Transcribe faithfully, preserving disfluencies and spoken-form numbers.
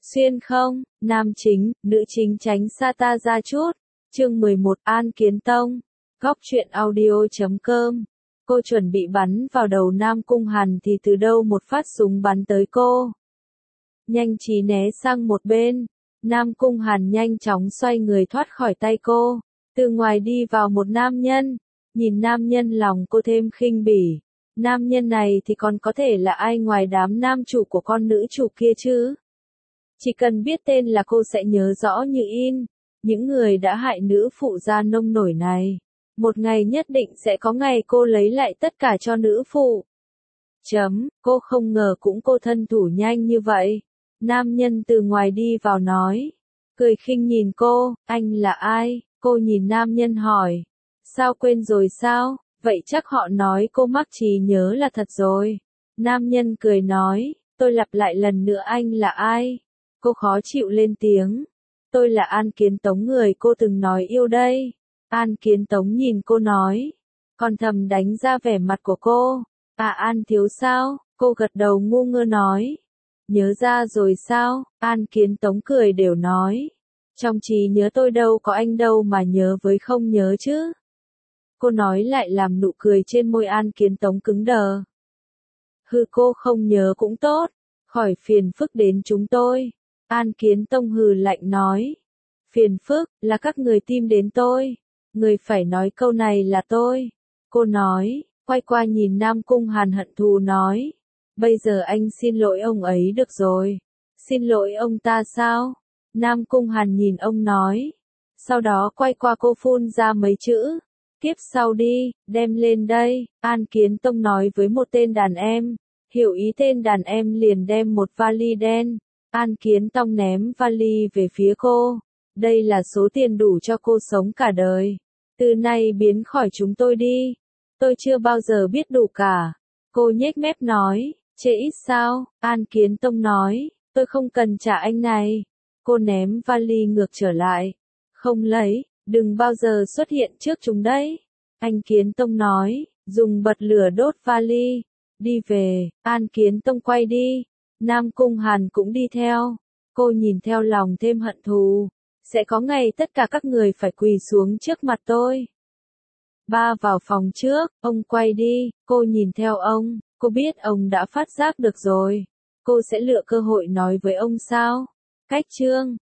Xuyên không, nam chính, nữ chính tránh xa ta ra chút. Chương mười một An Kiến Tông. Góc truyện audio chấm com. Cô chuẩn bị bắn vào đầu Nam Cung Hàn thì từ đâu một phát súng bắn tới cô. Nhanh trí né sang một bên. Nam Cung Hàn nhanh chóng xoay người thoát khỏi tay cô. Từ ngoài đi vào một nam nhân. Nhìn nam nhân lòng cô thêm khinh bỉ. Nam nhân này thì còn có thể là ai ngoài đám nam chủ của con nữ chủ kia chứ? Chỉ cần biết tên là cô sẽ nhớ rõ như in. Những người đã hại nữ phụ gia nông nổi này. Một ngày nhất định sẽ có ngày cô lấy lại tất cả cho nữ phụ. Chấm, cô không ngờ cũng cô thân thủ nhanh như vậy. Nam nhân từ ngoài đi vào nói. Cười khinh nhìn cô, anh là ai? Cô nhìn nam nhân hỏi. Sao quên rồi sao? Vậy chắc họ nói cô mắc trí nhớ là thật rồi. Nam nhân cười nói, tôi lặp lại lần nữa anh là ai? Cô khó chịu lên tiếng. Tôi là An Kiến Tống người cô từng nói yêu đây. An Kiến Tống nhìn cô nói. Còn thầm đánh ra vẻ mặt của cô. À An thiếu sao? Cô gật đầu ngu ngơ nói. Nhớ ra rồi sao? An Kiến Tống cười đều nói. Trong trí nhớ tôi đâu có anh đâu mà nhớ với không nhớ chứ. Cô nói lại làm nụ cười trên môi An Kiến Tống cứng đờ. Hừ cô không nhớ cũng tốt. Khỏi phiền phức đến chúng tôi. An Kiến Tông hừ lạnh nói. Phiền phức, là các người tìm đến tôi. Người phải nói câu này là tôi. Cô nói, quay qua nhìn Nam Cung Hàn hận thù nói. Bây giờ anh xin lỗi ông ấy được rồi. Xin lỗi ông ta sao? Nam Cung Hàn nhìn ông nói. Sau đó quay qua cô phun ra mấy chữ. Tiếp sau đi, đem lên đây. An Kiến Tông nói với một tên đàn em. Hiểu ý tên đàn em liền đem một vali đen. An Kiến Tông ném vali về phía cô. Đây là số tiền đủ cho cô sống cả đời. Từ nay biến khỏi chúng tôi đi. Tôi chưa bao giờ biết đủ cả. Cô nhếch mép nói, chê ít sao? An Kiến Tông nói, tôi không cần trả anh này. Cô ném vali ngược trở lại. Không lấy, đừng bao giờ xuất hiện trước chúng đấy. Anh Kiến Tông nói, dùng bật lửa đốt vali. Đi về, An Kiến Tông quay đi. Nam Cung Hàn cũng đi theo. Cô nhìn theo lòng thêm hận thù. Sẽ có ngày tất cả các người phải quỳ xuống trước mặt tôi. Ba vào phòng trước, ông quay đi, cô nhìn theo ông, cô biết ông đã phát giác được rồi. Cô sẽ lựa cơ hội nói với ông sao? Cách chương